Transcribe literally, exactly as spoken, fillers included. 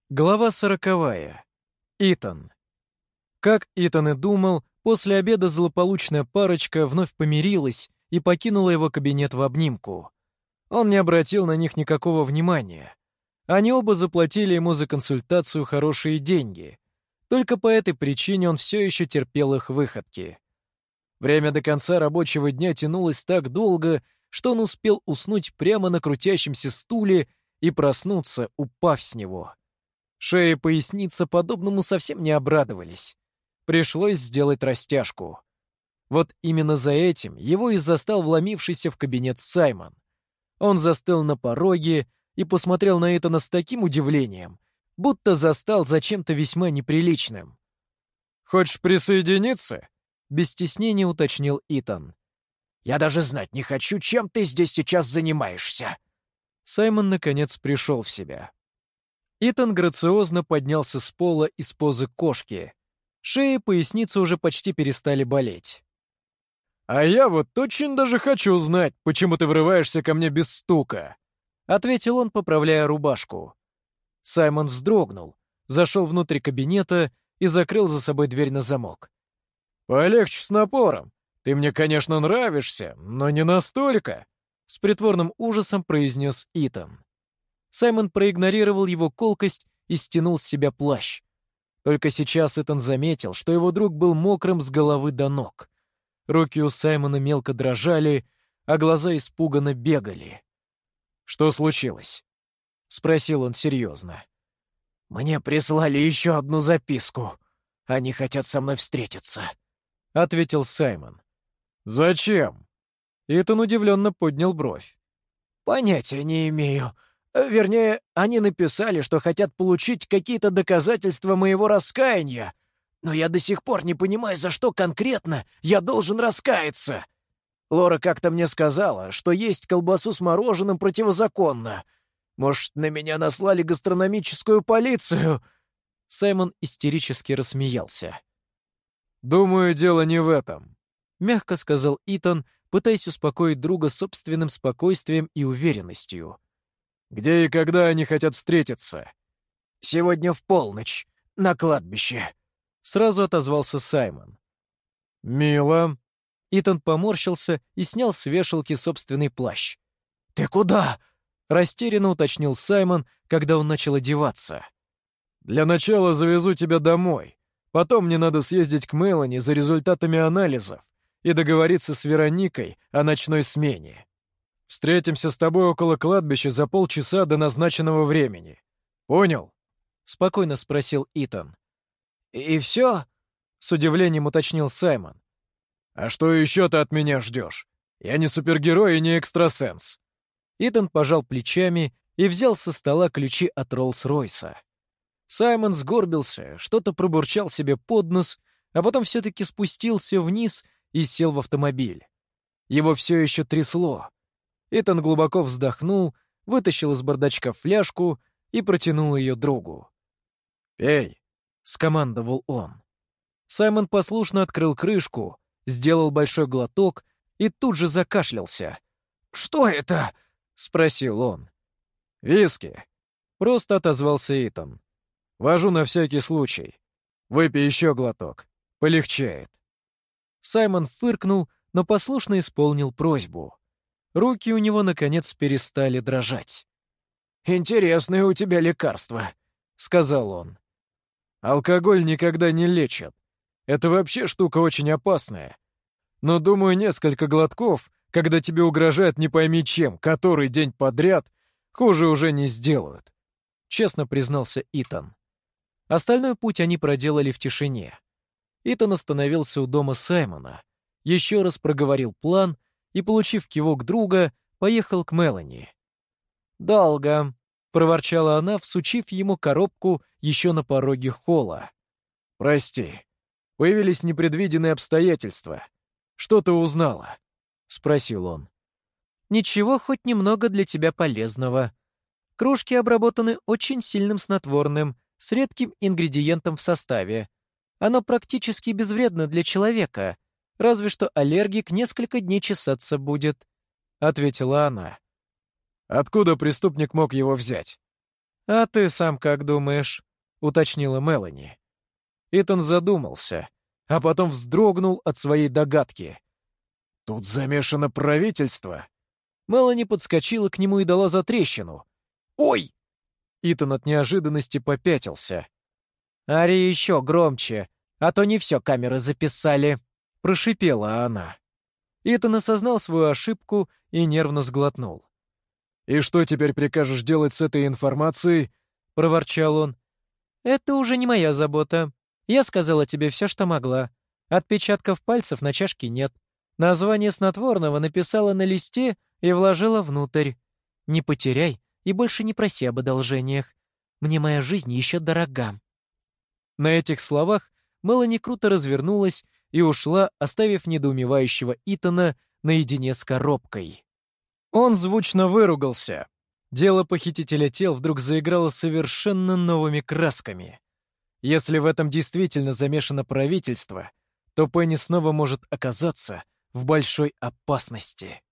Глава сороковая. Итан. Как Итан и думал, после обеда злополучная парочка вновь помирилась и покинула его кабинет в обнимку. Он не обратил на них никакого внимания. Они оба заплатили ему за консультацию хорошие деньги. Только по этой причине он все еще терпел их выходки. Время до конца рабочего дня тянулось так долго, что он успел уснуть прямо на крутящемся стуле и проснуться, упав с него. Шея и поясница подобному совсем не обрадовались. Пришлось сделать растяжку. Вот именно за этим его и застал вломившийся в кабинет Саймон. Он застыл на пороге и посмотрел на Итана с таким удивлением, будто застал за чем-то весьма неприличным. «Хочешь присоединиться?» — без стеснения уточнил Итан. «Я даже знать не хочу, чем ты здесь сейчас занимаешься». Саймон, наконец, пришел в себя. Итан грациозно поднялся с пола из позы кошки. Шея и поясница уже почти перестали болеть. «А я вот очень даже хочу знать, почему ты врываешься ко мне без стука», — ответил он, поправляя рубашку. Саймон вздрогнул, зашел внутрь кабинета и закрыл за собой дверь на замок. «Полегче с напором. Ты мне, конечно, нравишься, но не настолько», — с притворным ужасом произнес Итан. Саймон проигнорировал его колкость и стянул с себя плащ. Только сейчас Итан заметил, что его друг был мокрым с головы до ног. Руки у Саймона мелко дрожали, а глаза испуганно бегали. «Что случилось?» — спросил он серьезно. «Мне прислали еще одну записку. Они хотят со мной встретиться», — ответил Саймон. «Зачем?» Итан удивленно поднял бровь. «Понятия не имею. Вернее, они написали, что хотят получить какие-то доказательства моего раскаяния. Но я до сих пор не понимаю, за что конкретно я должен раскаяться. Лора как-то мне сказала, что есть колбасу с мороженым противозаконно. Может, на меня наслали гастрономическую полицию?» Саймон истерически рассмеялся. «Думаю, дело не в этом», — мягко сказал Итан, пытаясь успокоить друга собственным спокойствием и уверенностью. «Где и когда они хотят встретиться?» «Сегодня в полночь, на кладбище», — сразу отозвался Саймон. «Мило». Итан поморщился и снял с вешалки собственный плащ. «Ты куда?» — растерянно уточнил Саймон, когда он начал одеваться. «Для начала завезу тебя домой. Потом мне надо съездить к Мелани за результатами анализов и договориться с Вероникой о ночной смене. Встретимся с тобой около кладбища за полчаса до назначенного времени. Понял?» — спокойно спросил Итан. «И все?» — с удивлением уточнил Саймон. «А что еще ты от меня ждешь? Я не супергерой и не экстрасенс». Итан пожал плечами и взял со стола ключи от Роллс-Ройса. Саймон сгорбился, что-то пробурчал себе под нос, а потом все-таки спустился вниз и сел в автомобиль. Его все еще трясло. Итан глубоко вздохнул, вытащил из бардачка фляжку и протянул ее другу. «Пей», — скомандовал он. Саймон послушно открыл крышку, сделал большой глоток и тут же закашлялся. «Что это?» — спросил он. «Виски», — просто отозвался Итан. «Вожу на всякий случай. Выпей еще глоток. Полегчает». Саймон фыркнул, но послушно исполнил просьбу. Руки у него, наконец, перестали дрожать. «Интересное у тебя лекарство», — сказал он. «Алкоголь никогда не лечат. Это вообще штука очень опасная. Но, думаю, несколько глотков, когда тебе угрожает не пойми чем, который день подряд, хуже уже не сделают», — честно признался Итан. Остальной путь они проделали в тишине. Итан остановился у дома Саймона, еще раз проговорил план и, получив кивок друга, поехал к Мелани. «Долго», — проворчала она, всучив ему коробку еще на пороге холла. «Прости, появились непредвиденные обстоятельства. Что ты узнала?» — спросил он. «Ничего хоть немного для тебя полезного. Кружки обработаны очень сильным снотворным, с редким ингредиентом в составе. Оно практически безвредно для человека, разве что аллергик несколько дней чесаться будет», — ответила она. «Откуда преступник мог его взять?» «А ты сам как думаешь?» — уточнила Мелани. Итан задумался, а потом вздрогнул от своей догадки. «Тут замешано правительство». Мелани подскочила к нему и дала затрещину. «Ой!» Итан от неожиданности попятился. «Ори еще громче, а то не все камеры записали», — прошипела она. Итан осознал свою ошибку и нервно сглотнул. «И что теперь прикажешь делать с этой информацией?» — проворчал он. «Это уже не моя забота. Я сказала тебе все, что могла. Отпечатков пальцев на чашке нет. Название снотворного написала на листе и вложила внутрь. Не потеряй и больше не проси об одолжениях. Мне моя жизнь еще дорога». На этих словах Мелани круто развернулась и ушла, оставив недоумевающего Итана наедине с коробкой. Он звучно выругался. Дело похитителя тел вдруг заиграло совершенно новыми красками. Если в этом действительно замешано правительство, то Пенни снова может оказаться в большой опасности.